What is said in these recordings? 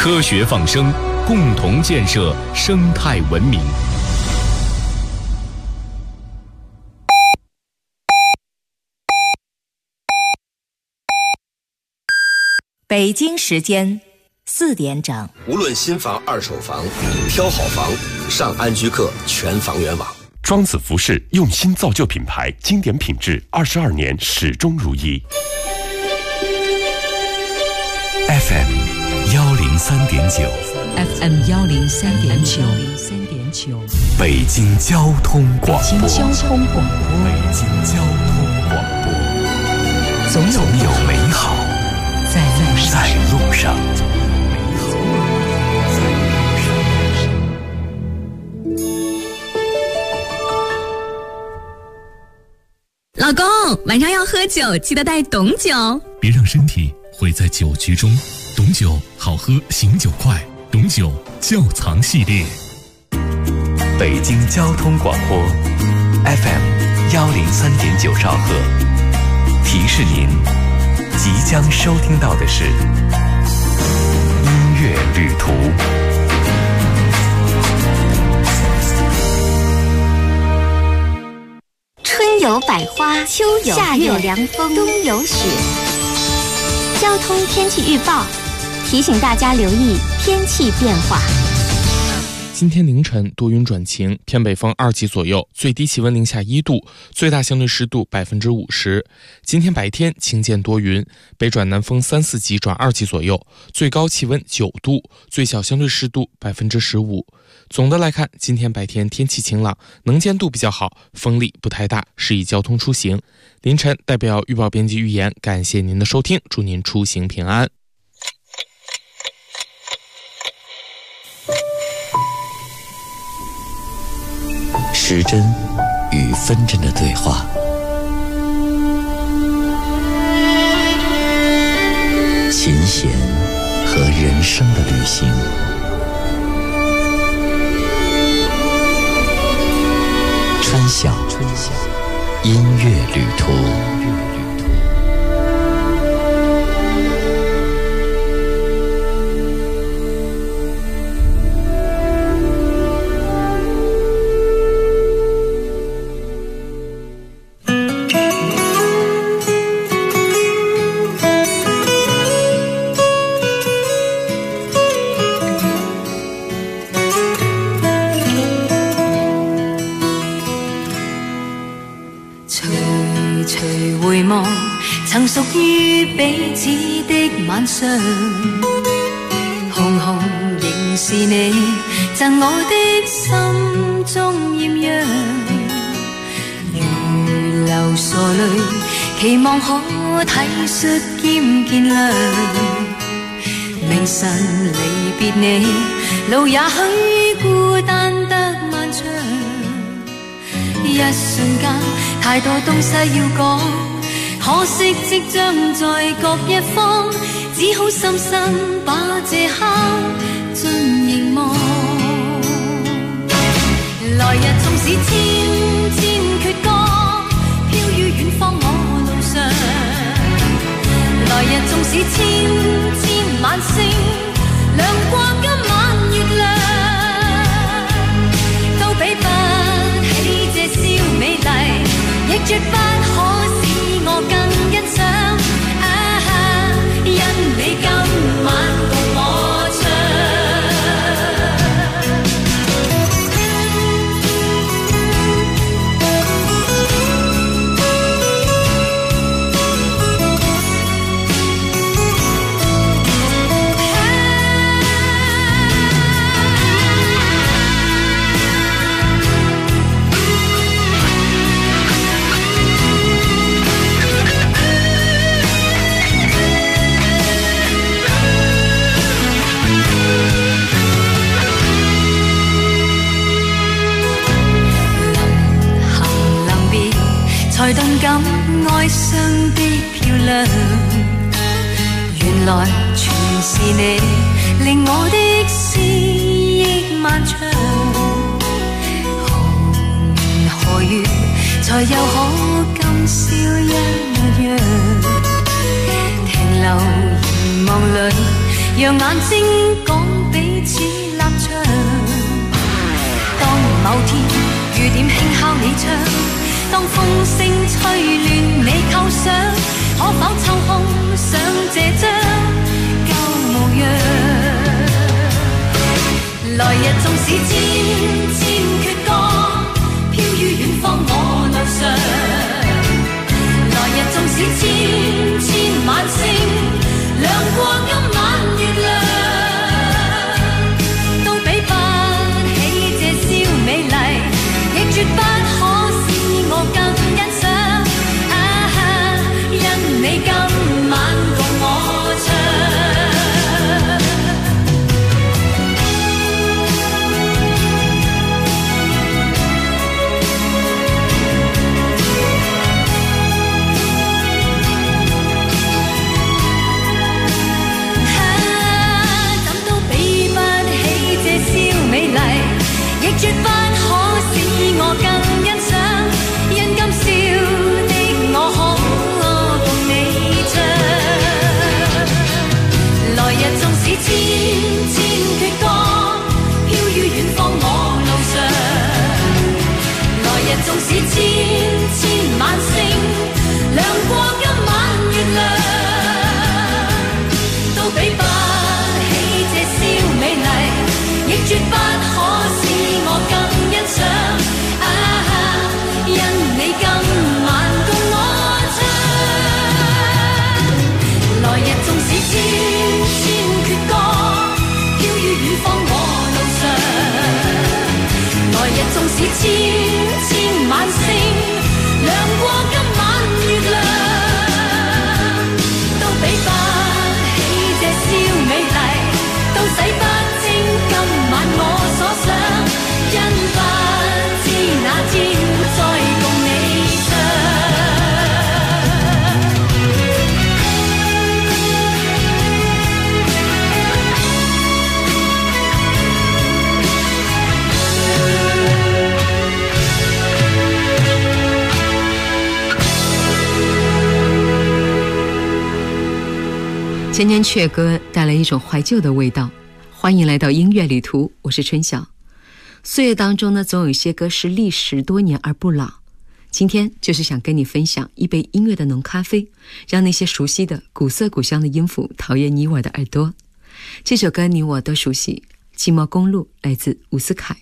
科学放声，共同建设生态文明。 北京时间4点整。 无论新房、二手房，挑好房，上安居客全房源网。 庄子服饰用心造就品牌，经典品质，22年始终如一。 FM 103.9 FM 103.9 北京交通广播。 北京交通广播。 北京交通广播。总有美好在路上。 老公，晚上要喝酒，记得带董酒， 别让身体毁在酒局中。董酒好喝，醒酒快。董酒窖藏系列。 北京交通广播 FM 103.9兆赫，提示您即将收听到的是音乐旅途。 春有百花，秋有夏有凉风，冬有雪。交通天气预报提醒大家留意天气变化。 今天凌晨多云转晴，偏北风2级左右，最低气温零下1度，最大相对湿度50%。今天白天晴间多云，北转南风3、4级转2级左右，最高气温9度，最小相对湿度15%。总的来看，今天白天天气晴朗，能见度比较好，风力不太大，适宜交通出行。凌晨代表预报编辑预言，感谢您的收听，祝您出行平安。 时针与分针的对话，琴弦和人生的旅行，春晓音乐旅途。 曾屬於彼此的晚上，紅紅仍是你贈我的心中豔陽，如流傻淚，期望可體恤兼見諒。明晨離別你，路也許孤單得漫長，一瞬間太多東西要講，可惜即將在各一方，只好深深把這刻進凝望。來日縱使千千闕歌，飄於遠方我路上。來日縱使千千晚星，亮過今晚月亮，都比不起這宵美麗，亦絕不可我更欣賞，因你今晚共我唱。才動感哀傷的漂亮，原來全是你令我的思憶漫長。紅河月才又可今宵一樣，停留凝望裏让眼睛讲彼此立場。當某天雨點輕敲你窗，當風聲吹亂你構想，可否抽空想這張舊模樣？來日縱使千千闕歌，飄於遠方我路上。來日縱使千千晚星，亮過今晚月亮，都比不起這宵美麗，亦絕不可使我更欣賞。因你今晚共我唱。亦絕不可使我更欣賞，因今宵的我可共你唱。來日縱使千千闕歌，飄於遠方我路上。來日縱使千千晚星，亮過今晚月亮，都比不起這宵美麗，亦絕不可使我更欣賞。因你今晚共我唱。來日縱使千千闕歌，飄於遠方我路上。來日縱使千千晚星，亮過今晚月亮，都比不起這宵美麗，都洗不清今晚我所想。因不知哪天再共你唱。 千年阙歌带来一种怀旧的味道，欢迎来到音乐旅途，我是春晓。岁月当中呢，总有一些歌是历时多年而不老。今天就是想跟你分享一杯音乐的浓咖啡，让那些熟悉的古色古香的音符陶冶你我的耳朵。这首歌你我都熟悉，《寂寞公路》来自伍思凯。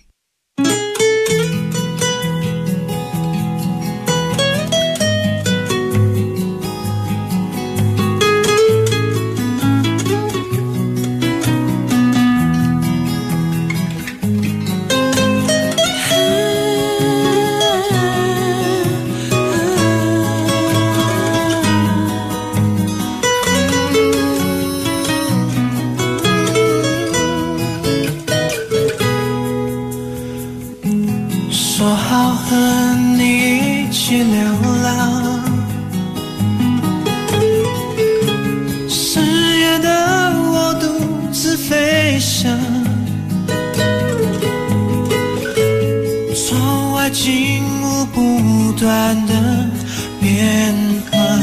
说好和你一起流浪，10月的我独自飞翔，窗外景物不断的变换，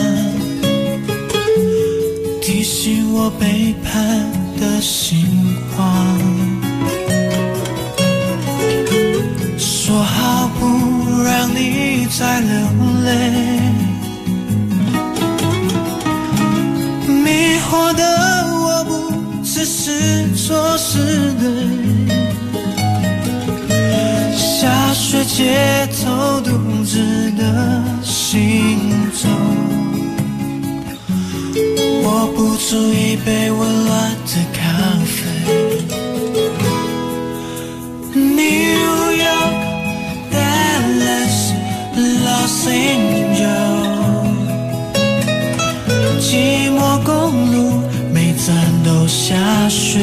提醒我背叛的心慌。说好不让你再流泪，迷惑的我不只是错失对，下雪街头独自的行走，握不住一杯温暖的咖啡。New York Los Angeles， 寂寞公路每站都下雪，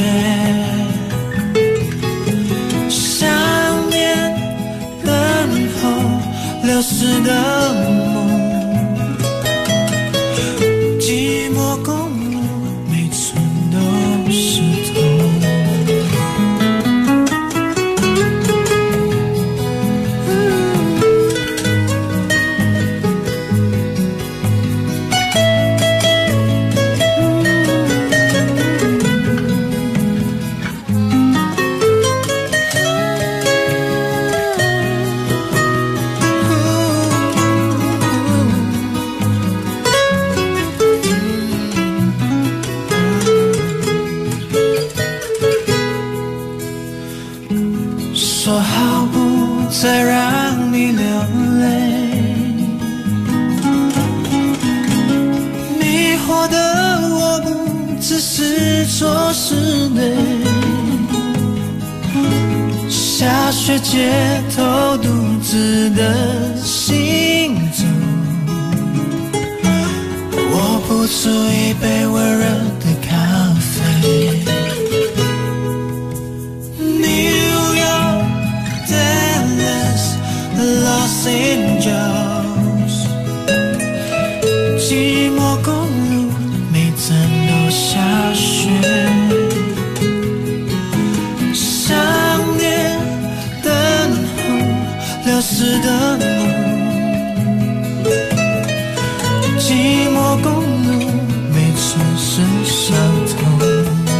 想念等候流逝的梦，寂寞公路每寸都是痛。 下雪街头独自的行走，我不出一杯温热的咖啡。New York, Dallas, Los Angeles， 寂寞公路每站都下雪，想念等候流逝的梦，寂寞公路没处是相同。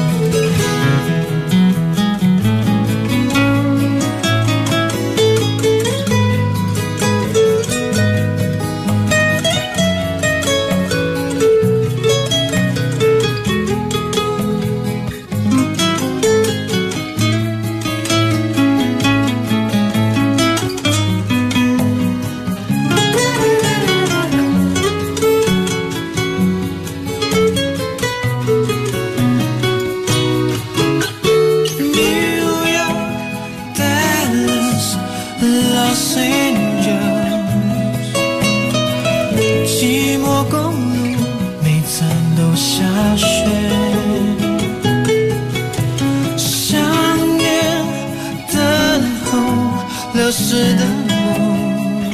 流逝的梦，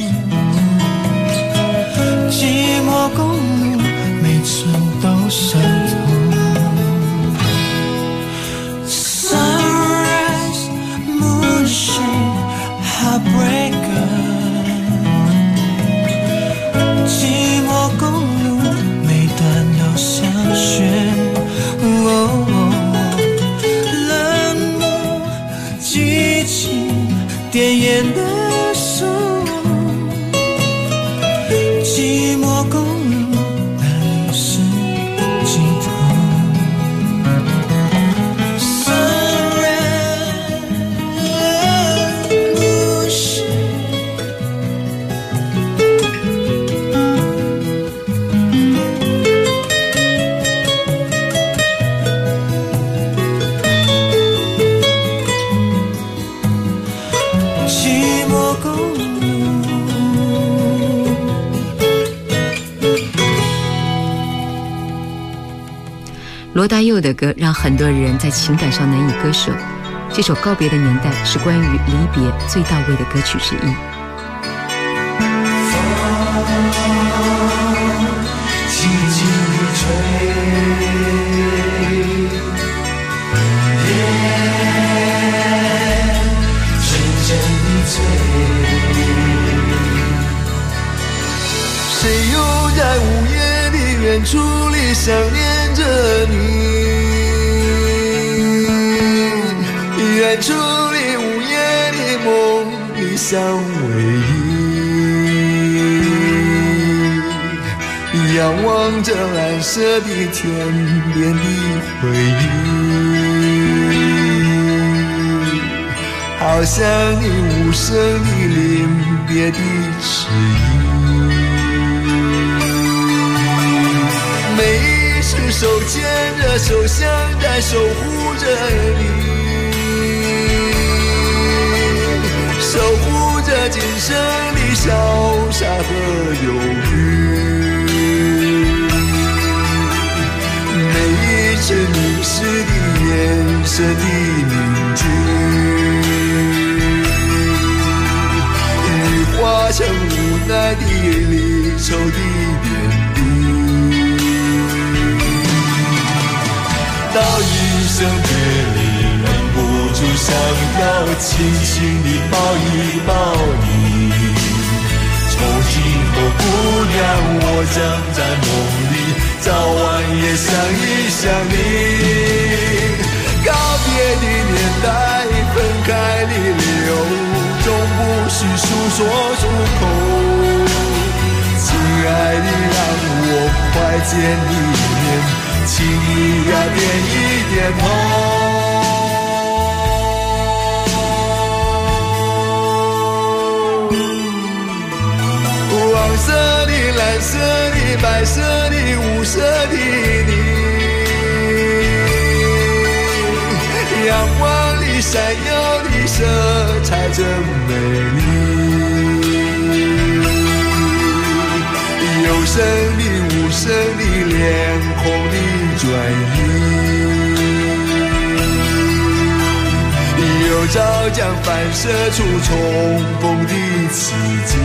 寂寞公路每寸都相同。Sunrise, moonshine, heartbreaker， 寂寞公路每段都像雪。冷漠激情点燃的手，寂寞公路哪里是尽头。 罗大佑的歌让很多人在情感上难以割舍，这首《告别的年代》是关于离别最到位的歌曲之一。 轻轻地吹，深深地醉，谁又在午夜的远处里想念着你？远处里午夜的梦里相偎依，仰望着蓝色的天边的回忆，好像你无声的临别的迟疑。每一次手牵着手，像在守护着你，守护着今生的潇洒和忧郁。每一次凝视的眼神的凝聚，已化成无奈的离愁的点滴。到一生别离，忍不住想要轻轻地抱一抱你。从今后姑娘，我将在梦里早晚也想一想你。告别的年代，分开的理由，总不是诉说出口。亲爱的，让我快见一面，轻易呀点一点头。黄色的、蓝色的、白色的、五色的你， 阳光里闪耀的色彩真美丽，有声的无声的脸孔的转移，有照将反射出重逢的奇迹。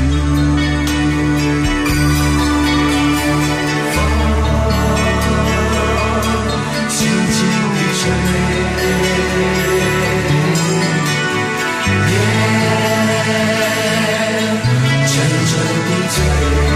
轻轻地吹，沉沉地醉，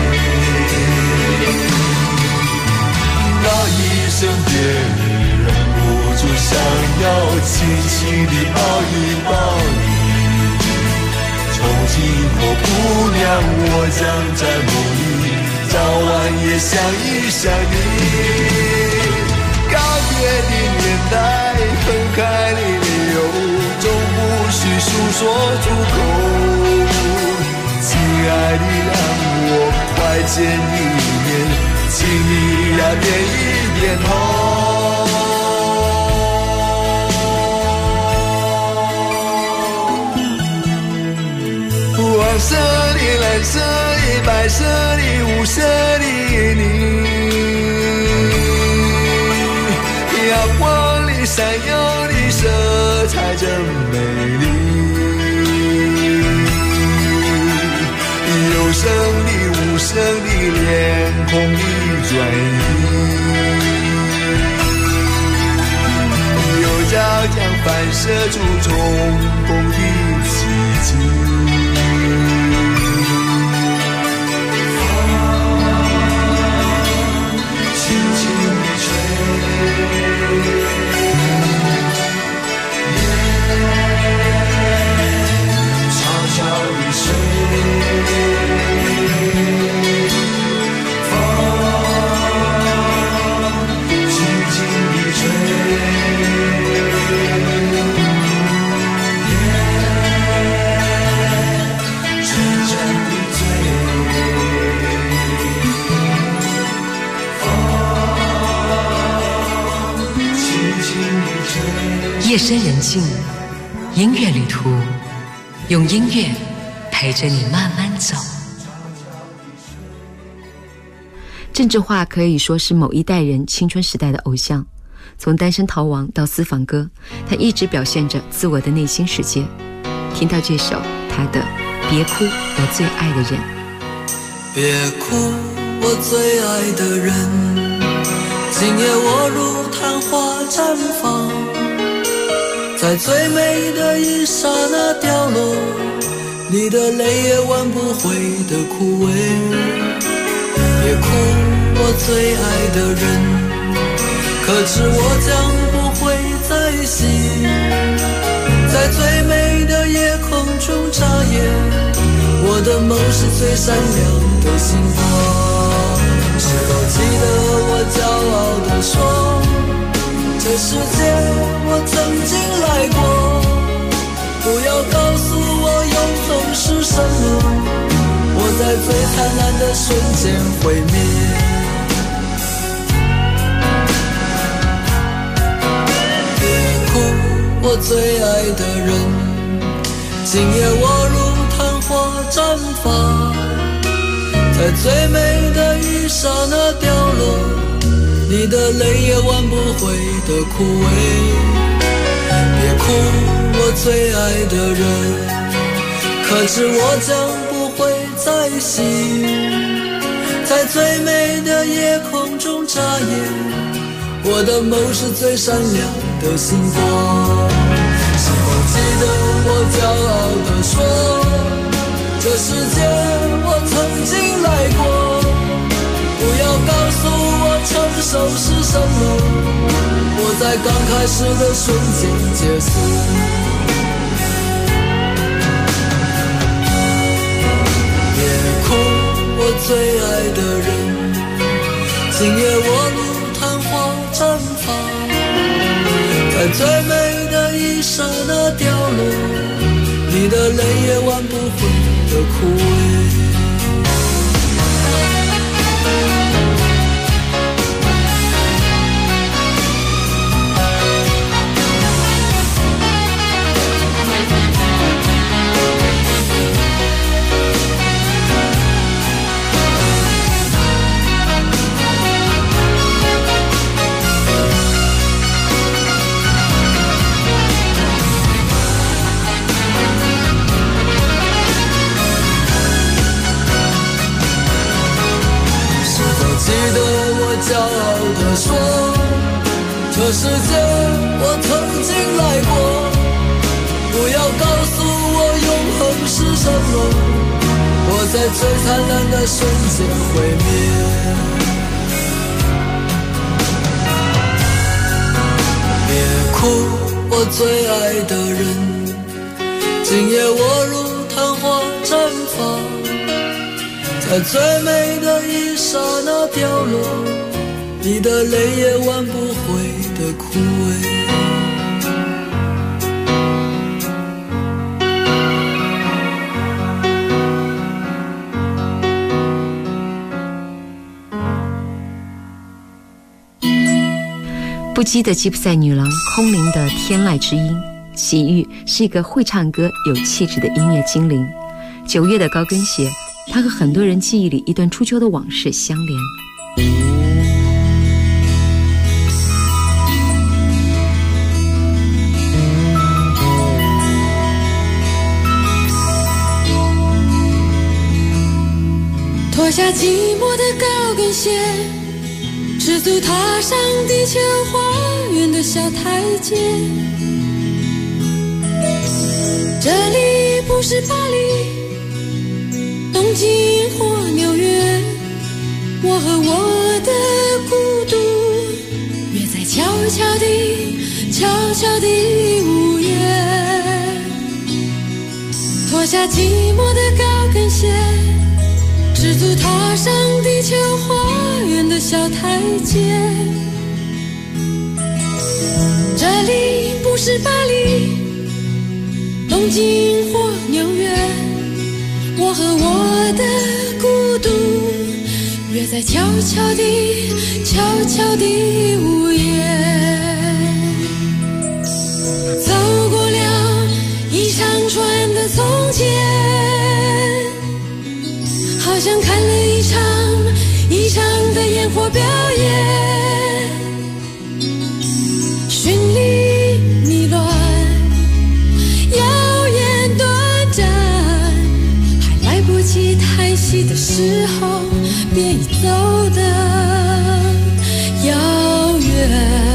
那一声别离，忍不住想要轻轻地抱一抱你。从今后，姑娘，我将在梦里早晚也想一想你。告别的年代，分开的理由，总不需诉说出口。亲爱的，让我快见一面，请你呀点一点头。黄色的、蓝色的、白色的、无色的你，阳光里闪耀的色彩真美丽，有声的、无声的脸孔的转移，有照将反射出重逢的奇迹。 夜深人静，音乐旅途，用音乐陪着你慢慢走。郑智化可以说是某一代人青春时代的偶像，从单身逃亡到私房歌，他一直表现着自我的内心世界。听到这首他的《别哭，我最爱的人》。 别哭，我最爱的人，今夜我如昙花绽放，在最美的一刹那掉落，你的泪也挽不回的枯萎。别哭，我最爱的人，可知我将不会再醒，在最美的夜空中眨眼，我的梦是最闪亮的星光。是否记得我骄傲地说，这世界我曾经来过，不要告诉我永恒是什么，我在最灿烂的瞬间毁灭。别哭，我最爱的人，今夜我如昙花绽放，在最美的一刹那掉落，你的泪也挽不回的枯萎。别哭，我最爱的人，可知我将不会再醒，在最美的夜空中眨眼，我的梦是最闪亮的星光。是否记得我骄傲地说，这世界我曾经来过，不要告诉我成熟是什么，我在刚开始的瞬间结束。别哭，我最爱的人，今夜我如昙花绽放，在最美的一刹那掉落，你的泪也挽不回的枯萎。 来过，不要告诉我永恒是什么，我在最灿烂的瞬间毁灭。别哭，我最爱的人，今夜我如昙花绽放，在最美的一刹那掉落，你的泪也挽不回的枯萎。 不羁的吉普赛女郎，空灵的天籁之音。喜玉是一个会唱歌、有气质的音乐精灵。9月的高跟鞋，她和很多人记忆里一段初秋的往事相连。 脱下寂寞的高跟鞋，赤足踏上地球花园的小台阶。这里不是巴黎、东京或纽约，我和我的孤独约在悄悄地午夜。脱下寂寞的高跟鞋，赤足踏上地球花园的小台阶。这里不是巴黎、东京或纽约，我和我的孤独约在悄悄地午夜。走过了一长串的从前，好像看了一场的烟火表演，绚丽迷乱，耀眼短暂，还来不及叹息的时候，便已走得遥远。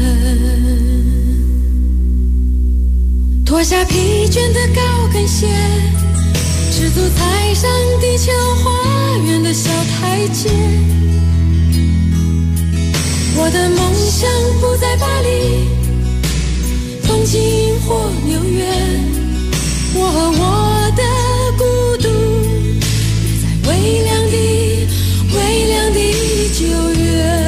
脱下疲倦的高跟鞋，赤足踩上地球花园的小台阶。我的梦想不在巴黎、东京或纽约，我和我的孤独约在微凉的9月。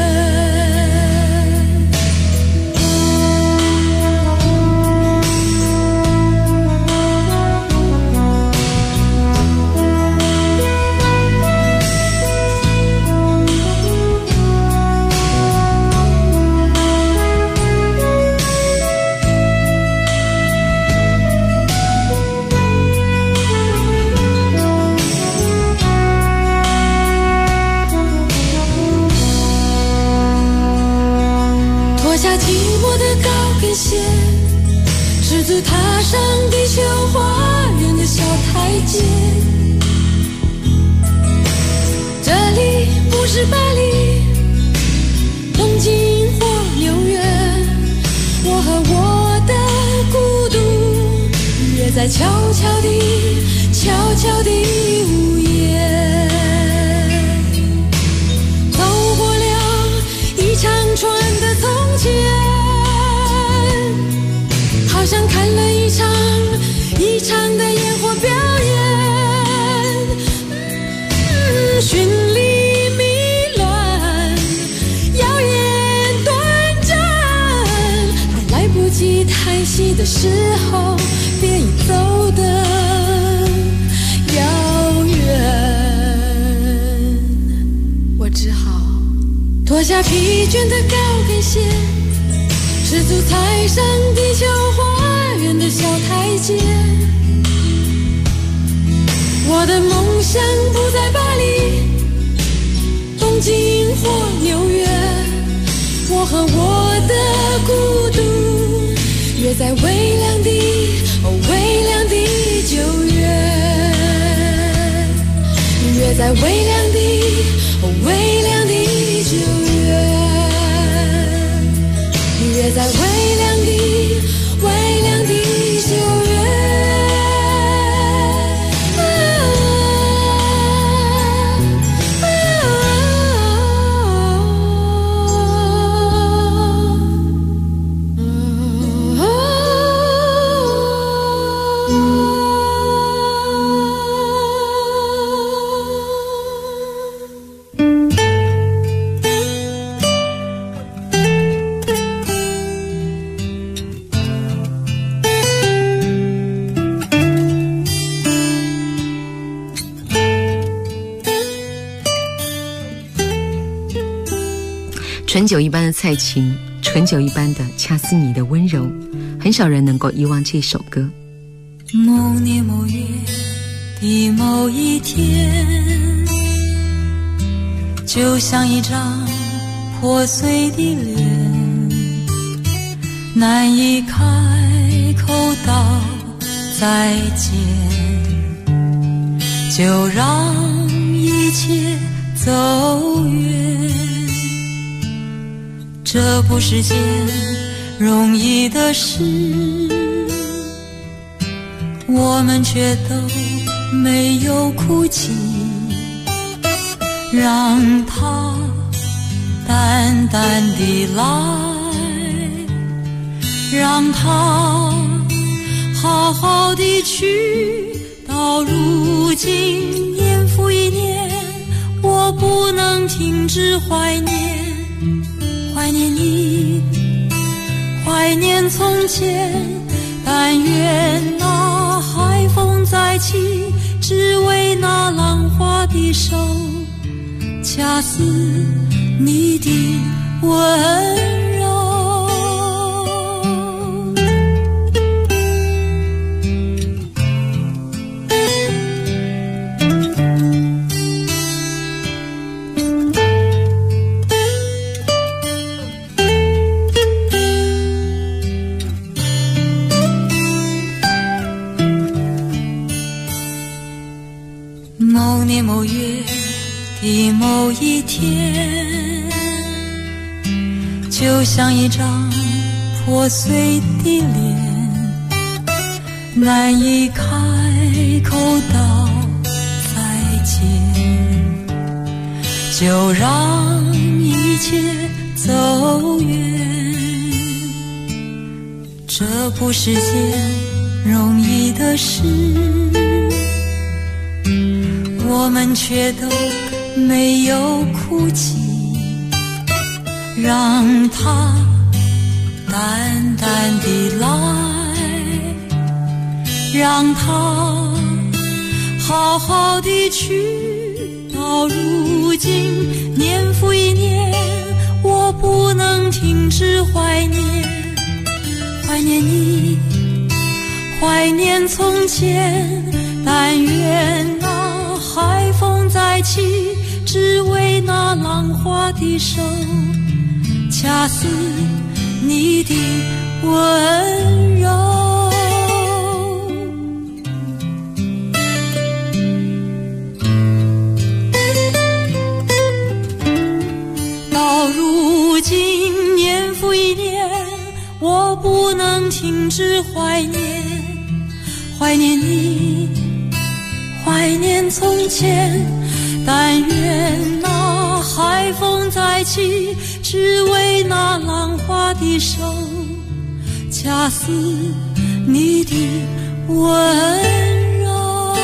赤足踏上地球花园的小台阶。这里不是巴黎、东京或纽约，我和我的孤独约在悄悄地午夜。走过了一长串的从前，好像看了一场的烟火表演，绚丽迷乱，耀眼短暂，还来不及叹息的时候，便已走得遥远。我只好脱下疲倦的高跟鞋，赤足踩上地球花园的小台阶。我的梦想不在巴黎、东京或纽约，我和我的孤独约在微凉的9月，约在微凉的9月，约在微凉的醇酒一般的蔡琴，醇酒一般的恰似你的温柔，很少人能够遗忘这首歌。 某年某月的某一天，就像一张破碎的脸，难以开口道再见，就让一切走远。这不是件容易的事，我们却都没有哭泣，让它淡淡地来，让它好好地去。到如今年复一年，我不能停止怀念，怀念你，怀念从前。但愿那海风再起，只为那浪花的手，恰似你的温柔。某年某月的某一天，就像一张破碎的脸，难以开口道再见，就让一切走远。这不是件容易的事，我们却都没有哭泣，让它淡淡地来，让它好好地去。到如今年复一年，我不能停止怀念，怀念你，怀念从前。但愿那海风再起，只为那浪花的手，恰似你的温柔。到如今年复一年，我不能停止怀念，怀念你，怀念从前。但愿那海风再起，只为那浪花的手，恰似你的温柔。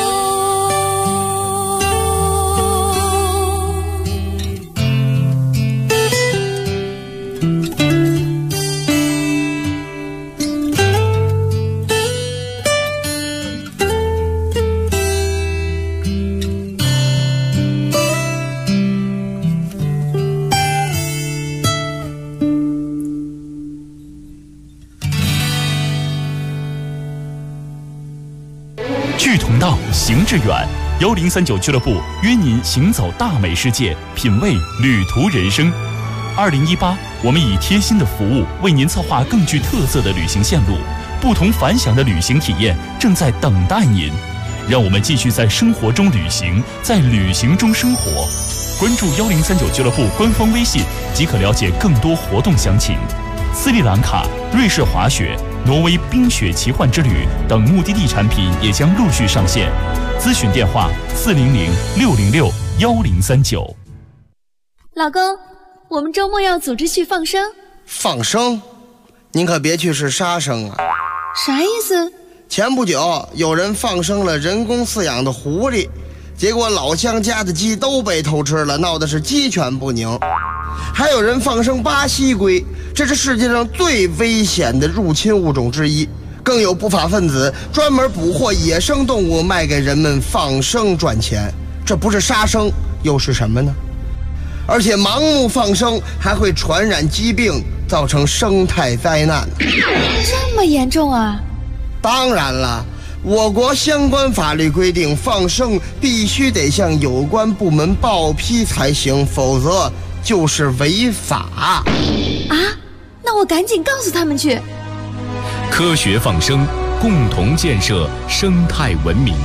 志同道，行致远。1039俱乐部约您行走大美世界，品味旅途人生。2018，我们以贴心的服务为您策划更具特色的旅行线路，不同凡响的旅行体验正在等待您。让我们继续在生活中旅行，在旅行中生活。关注1039俱乐部官方微信即可了解更多活动详情。斯里兰卡、瑞士滑雪、挪威冰雪奇幻之旅等目的地产品也将陆续上线。咨询电话400-606-1039。 老公，我们周末要组织去放生。 放生？您可别去是杀生啊！ 啥意思？ 前不久有人放生了人工饲养的狐狸，结果老乡家的鸡都被偷吃了，闹得是鸡犬不宁。还有人放生巴西龟，这是世界上最危险的入侵物种之一。更有不法分子专门捕获野生动物卖给人们放生赚钱，这不是杀生又是什么呢？ 而且盲目放生还会传染疾病，造成生态灾难。 这么严重啊？ 当然了，我国相关法律规定，放生必须得向有关部门报批才行，否则就是违法。 啊？那我赶紧告诉他们去。 科学放生，共同建设生态文明。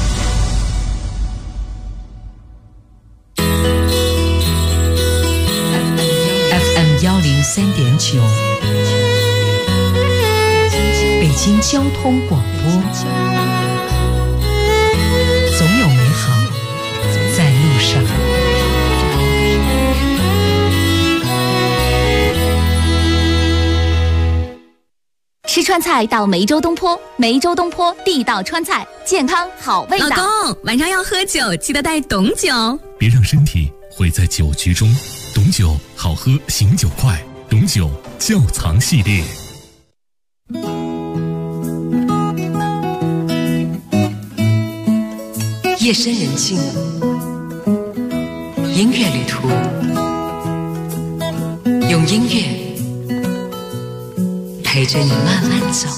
FM103.9，北京交通广播，总有美好在路上。 吃川菜到梅州东坡，梅州东坡地道川菜，健康好味道。 老公，晚上要喝酒，记得带董酒， 别让身体毁在酒局中。董酒好喝，醒酒快。董酒窖藏系列。 夜深人静，音乐旅途，用音乐陪着你慢慢走。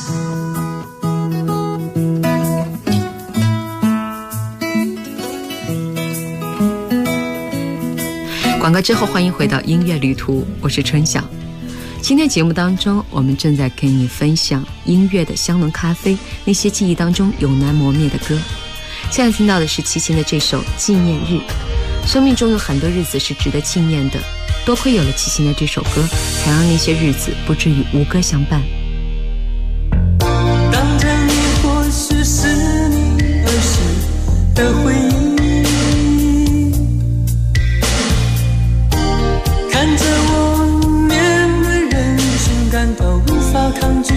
广告之后，欢迎回到音乐旅途，我是春晓。今天节目当中，我们正在跟你分享音乐的香浓咖啡，那些记忆当中永难磨灭的歌。现在听到的是齐秦的这首《纪念日》。生命中有很多日子是值得纪念的，多亏有了齐秦的这首歌，才让那些日子不至于无歌相伴。 当着你或许是你儿时的回忆，看着我面对人群感到无法抗拒，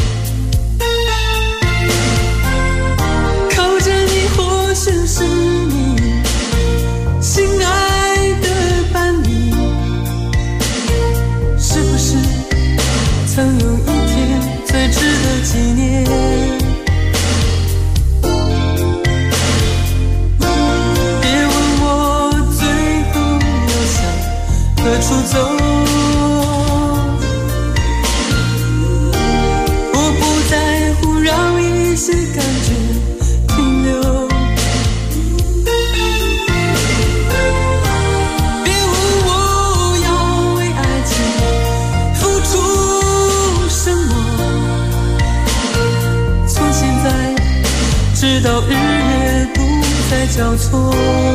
靠着你或许是你心爱的伴侣，是不是曾有一天最值得纪念？别问我最后要向何处走，我不在乎让一些感觉停留。别问我要为爱情付出什么，从现在直到日月不再交错。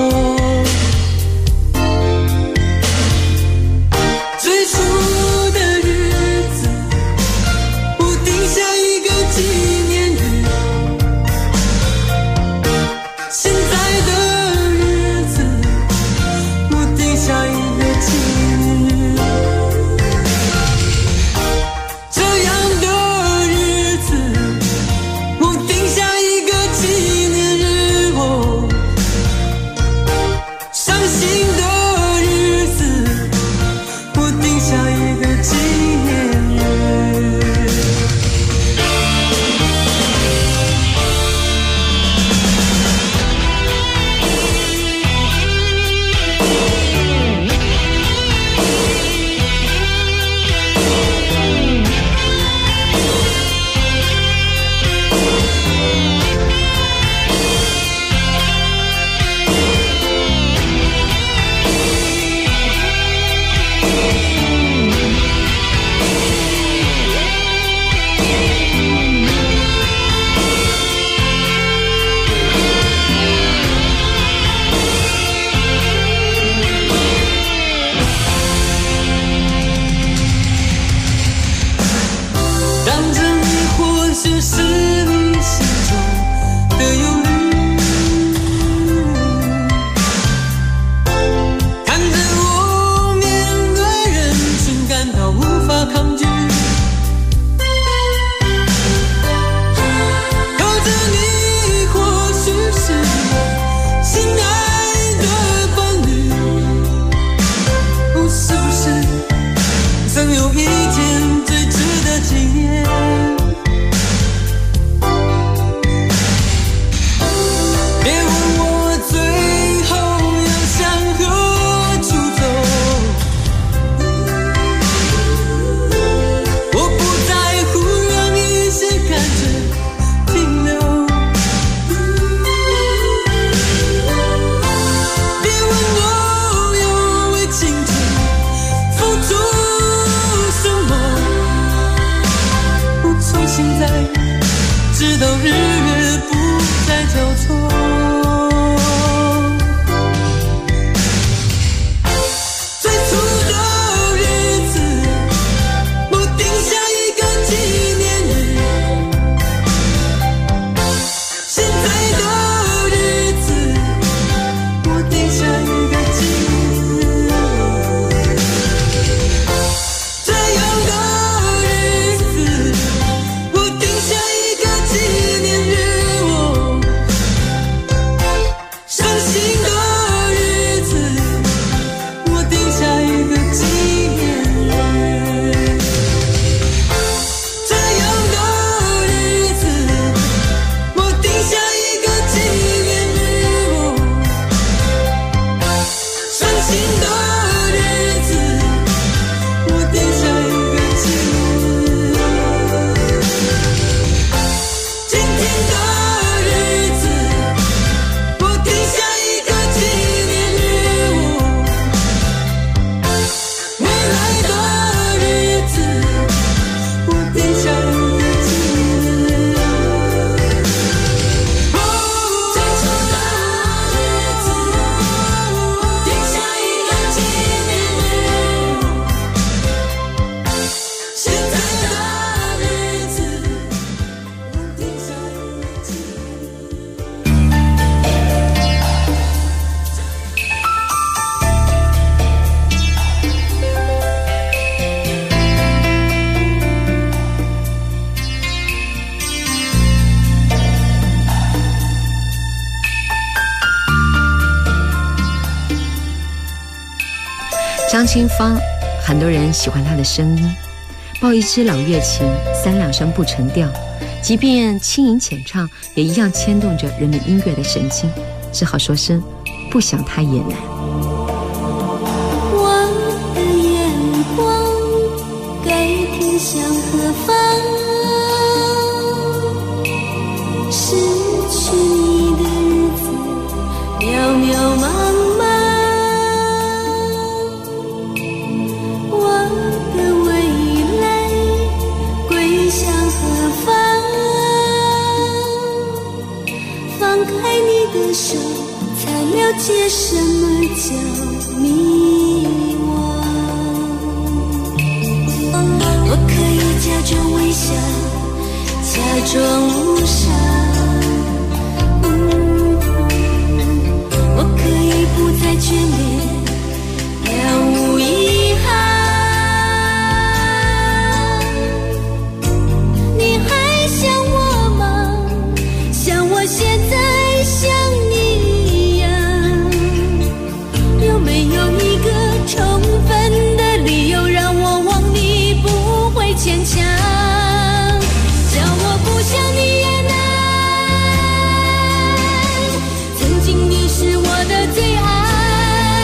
最初的日子，我定下一个纪念日，现在的日子，我定下一个纪念日，这样的日子，我定下一个纪念日， 交错。最初的日子，我定下一个纪念日。现在的日子，我定下一个纪念日。这样的日子，我定下一个纪念日。伤心的日子，我定下一个纪念日。这样的日子，我定下一个纪念日。伤心的日子，我定下一个纪念日。今天的日子，我定下一个纪念日。未来的日子，我定下一个纪念日。最初的日子，定下一个纪念日。现在的日子，我定下一个纪念日。 张清芳，很多人喜欢她的声音，抱一支老乐琴，3两声不成调，即便轻吟浅唱，也一样牵动着人们音乐的神经，只好说声不想她也难。 我的眼光该天向何方？失去你的日子渺渺茫茫，我的未来归向何方？放开你的手，才了解什么叫迷惘。我可以假装微笑，假装无伤。我可以不再眷恋，了无遗憾。你还想我吗？像我现在想你一样。有没有一个充分的理由让我忘你，不会牵强？叫我不想你也难。曾经你是我的最爱，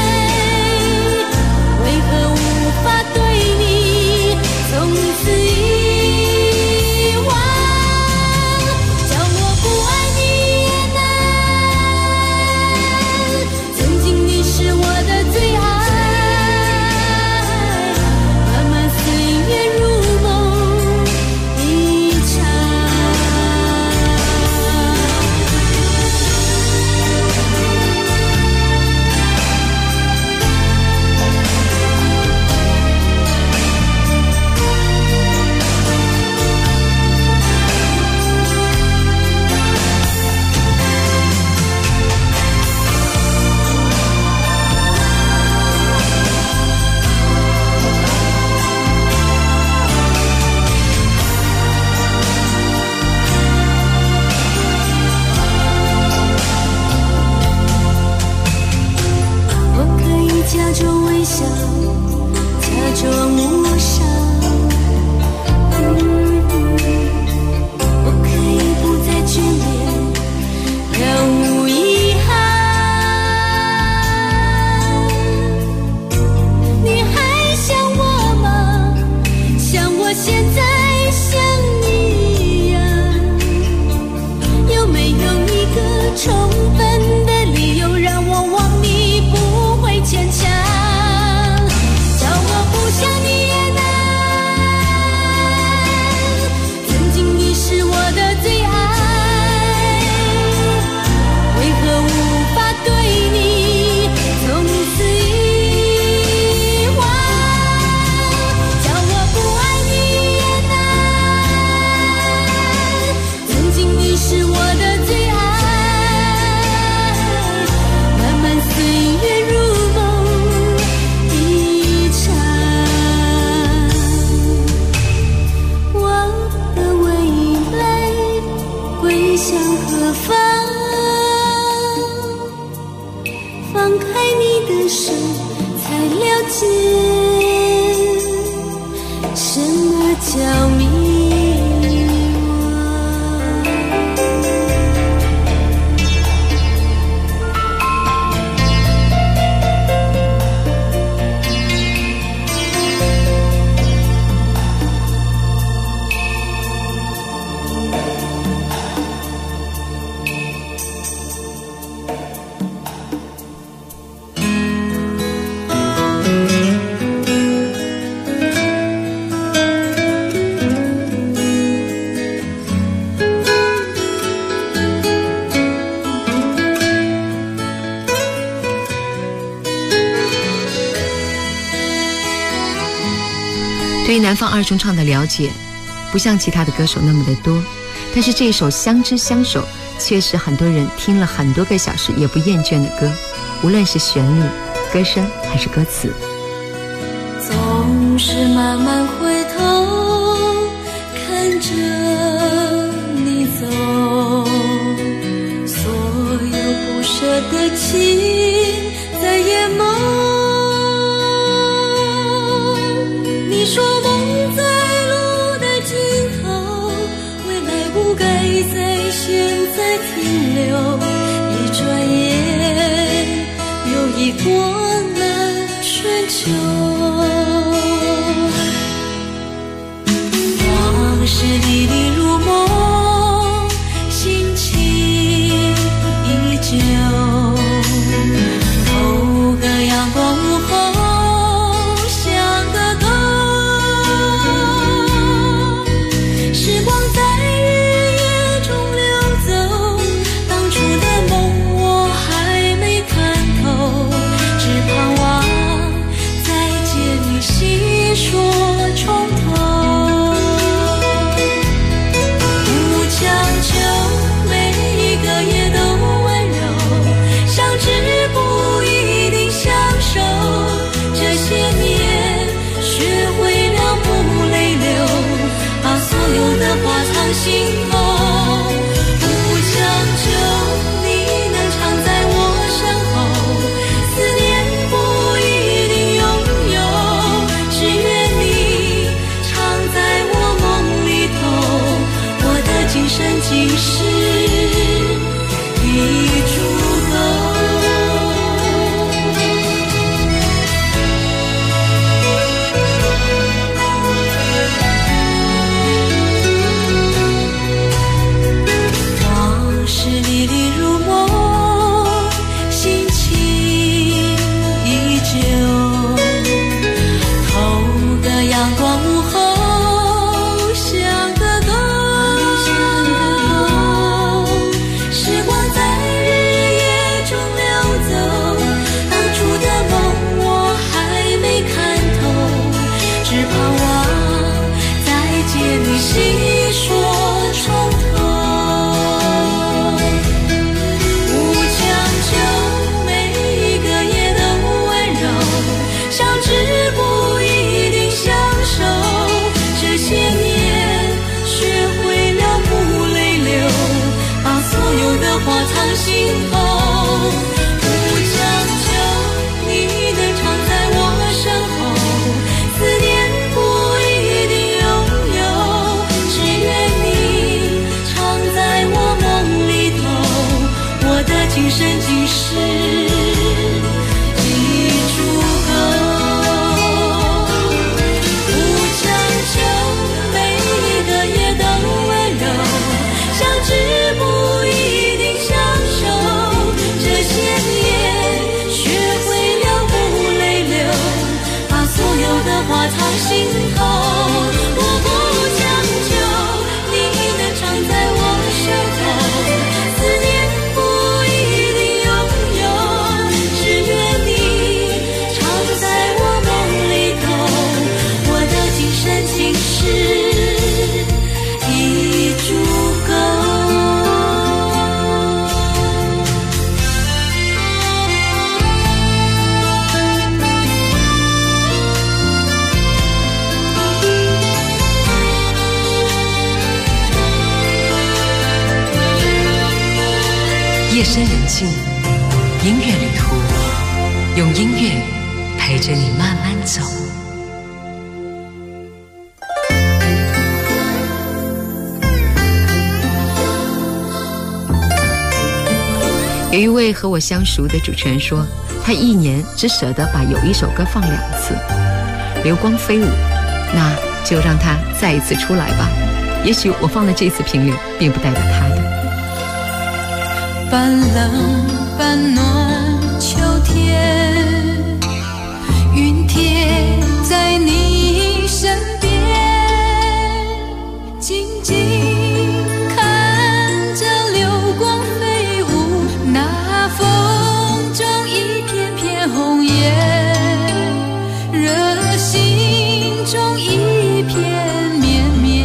放，放开你的手，才了解什么叫迷对于南方二重唱的了解，不像其他的歌手那么的多，但是这一首《相知相守》却是很多人听了很多个小时也不厌倦的歌，无论是旋律、歌声还是歌词。 总是慢慢回头看着你走，所有不舍的情在眼眸。你说梦在路的尽头，未来不该在现在停留，一转眼又已过了春秋。往事历历如梦，心情依旧，透个阳光午后像个歌。时光在日夜中流走，当初的梦我还没看透，只盼望再见你细说重头。不强求每一个夜都温柔，相知不一定相守，这些年学会了不泪流，把所有的话藏心头。不强求你能常在我身后，思念不一定拥有，只愿你常在我梦里头，我的今生今世已足够。往事历历如梦，心情依旧，透个阳光午后像个歌。 夜深人静，音乐旅途，用音乐陪着你慢慢走。有一位和我相熟的主持人说，他一年只舍得把有一首歌放2次，《流光飞舞》，那就让它再一次出来吧。也许我放的这次频率，并不代表他的。 半冷半暖秋天，云贴在你身边，静静看着流光飞舞，那风中一片片红叶，热心中一片绵绵，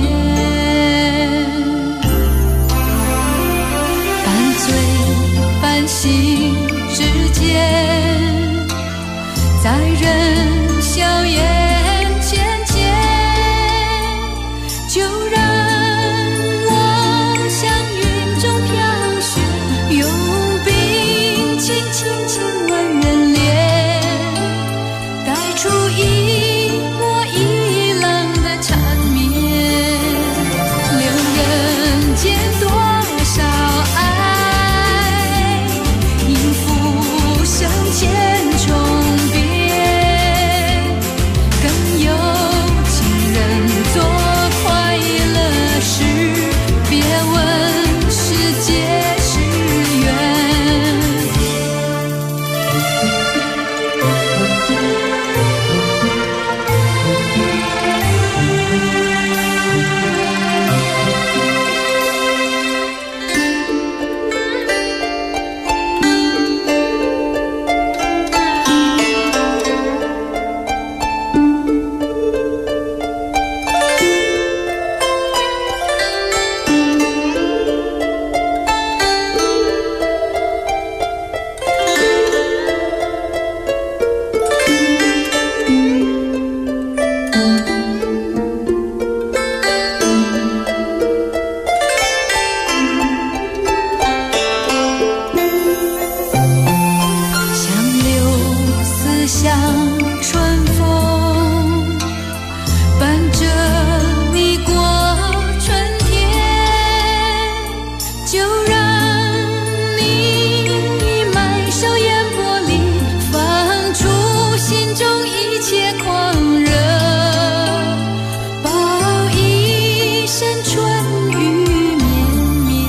半醉半醒之间，在人笑颜浅浅，就让我向云中飘雪，用冰轻轻亲吻人脸，带出一波一浪的缠绵，留人间多少爱，应付向前重叠，更有情人做快乐事，别问世界是缘。像柳丝像春风，伴着你过春天，就让你满手烟波里放出心中一切狂热，报一生春雨绵绵。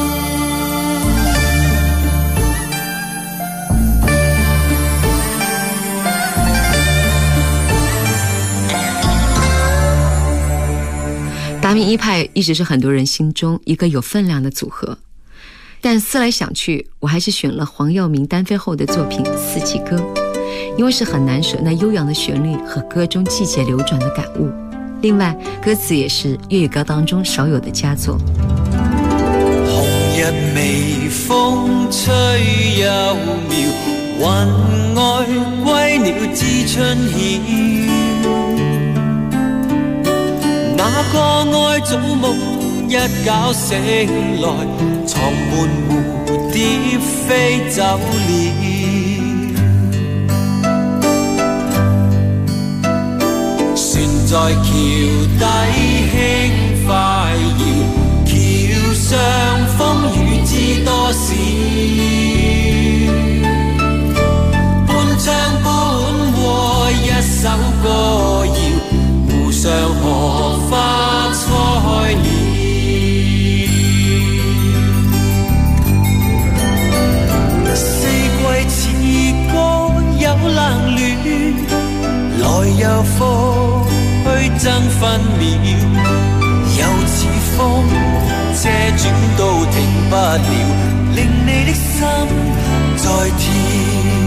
达明一派一直是很多人心中一个有分量的组合，但思来想去，我还是选了黄耀明单飞后的作品《四季歌》，因为是很难舍那悠扬的旋律和歌中季节流转的感悟。另外，歌词也是粤语歌当中少有的佳作。 红日微风吹幽渺，云外归鸟知春晓。那个爱早梦一觉醒来，床门蝴蝶飞走了。船在橋底輕快搖，橋上風雨知多少。半唱半和一首歌謠，湖上荷花開了。四季似歌有冷暖，來又復去爭分秒，又似風遮轉都停不了，令你的心在跳。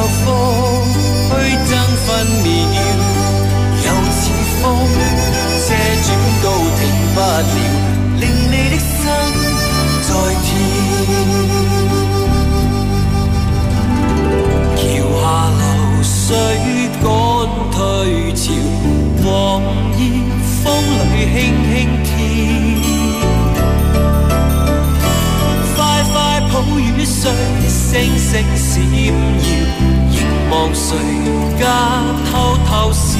風去爭分秒，又似風車轉都停不了，令你的心在跳。橋下流水趕退潮，黃葉風裏輕輕跳。快快抱雨水，星星閃耀，凝望誰家偷偷笑。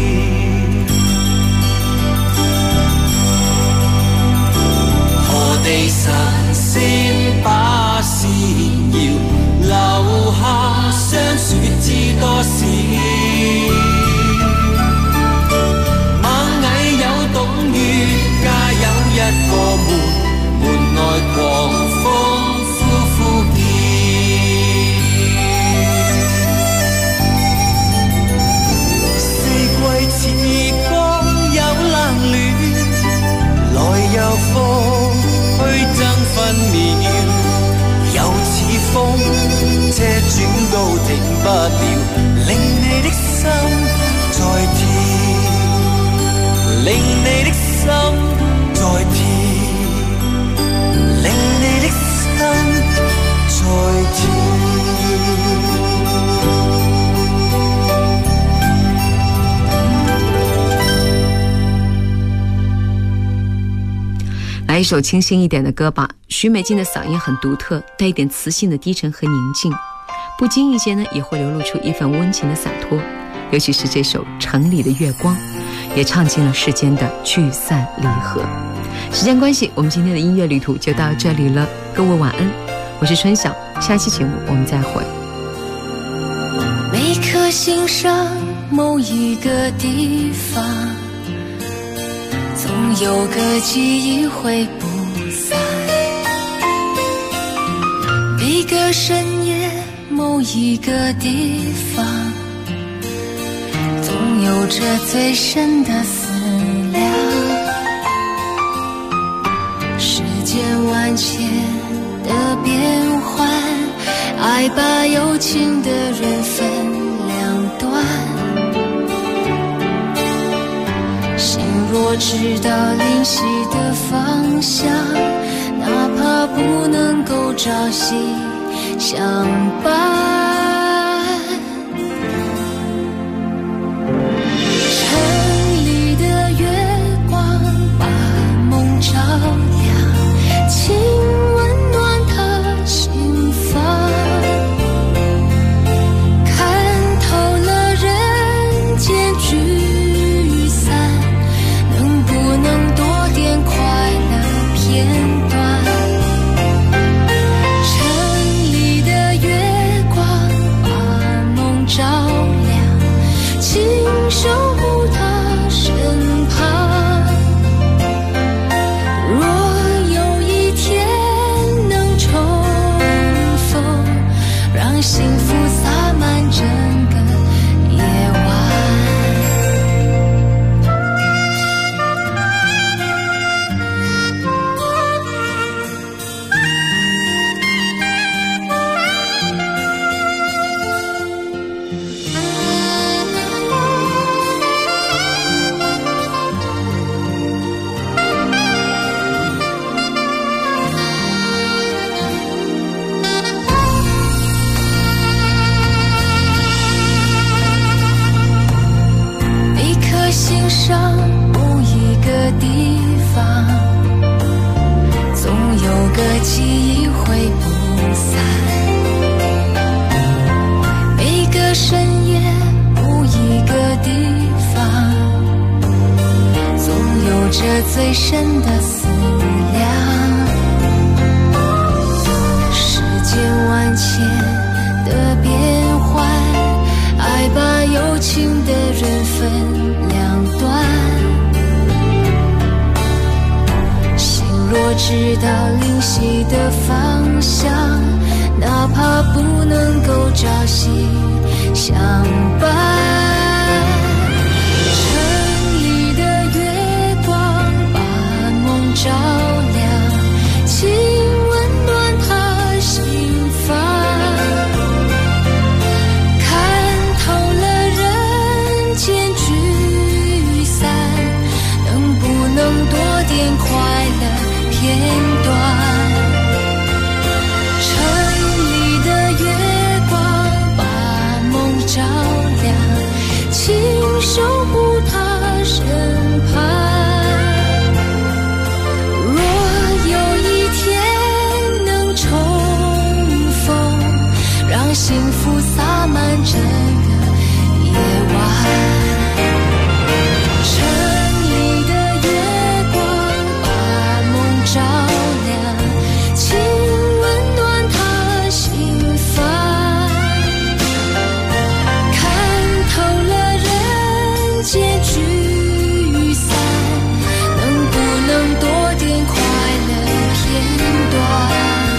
何地神仙把線搖，留下霜雪知多少。螞蟻有懂月，家有一個門，門外狂風呼呼叫。四季似光有冷暖，來又復去爭分秒，又似風車轉都停不了，令你的心在跳，令你的心在跳，令你的心在跳。 来一首清新一点的歌吧。许美静的嗓音很独特，带一点磁性的低沉和宁静，不经意间呢也会流露出一份温情的洒脱。尤其是这首《城里的月光》，也唱尽了世间的聚散离合。时间关系，我们今天的音乐旅途就到这里了，各位晚安，我是春晓，下期节目我们再会。 每颗心上某一个地方，总有个记忆会不散，每个深夜某一个地方，总有着最深的思量。世间万千的变幻，爱把有情的人分两端。心若知道灵犀的方向，哪怕不能够朝夕相伴。城里的月光把梦照亮，请温暖他心房。看透了人间聚散，能不能多点快乐片段？城里的月光把梦照亮，请守护他身旁。若有一天能重逢，让幸福洒满整个夜晚。每颗心上某一个地方，总有个记忆会不散。每个深夜某一个地方，总有着最深的思量。世间万千的变幻，爱把有情的人分两端。心若知道灵犀的方向，哪怕不能够朝夕相伴。城里的月光把梦照亮，请温暖他心房。 让幸福洒满整个夜晚。城里的月光把梦照亮，请温暖他心房。看透了人间聚散，能不能多点快乐片段？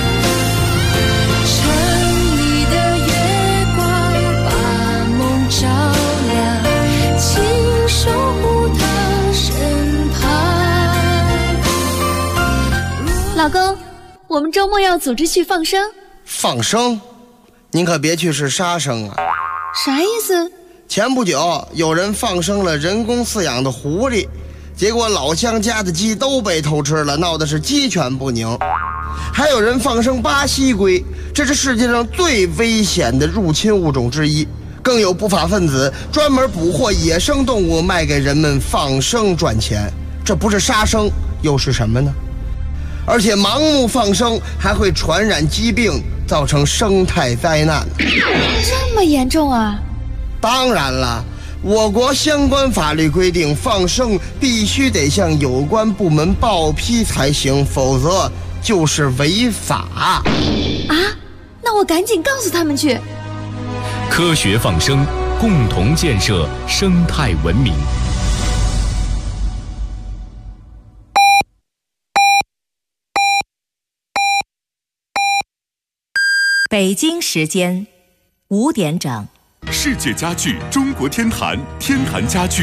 城里的月光把梦照亮，请守护他身旁。 老公，我们周末要组织去放生。 放生？您可别去是杀生啊！ 啥意思？ 前不久有人放生了人工饲养的狐狸，结果老乡家的鸡都被偷吃了，闹得是鸡犬不宁。还有人放生巴西龟，这是世界上最危险的入侵物种之一。更有不法分子专门捕获野生动物卖给人们放生赚钱，这不是杀生又是什么呢？而且盲目放生还会传染疾病，造成生态灾难。 这么严重啊？ 当然了，我国相关法律规定，放生必须得向有关部门报批才行，否则就是违法。 啊？那我赶紧告诉他们去。 科学放生，共同建设生态文明。 北京时间5点整。 世界家具中国天坛，天坛家具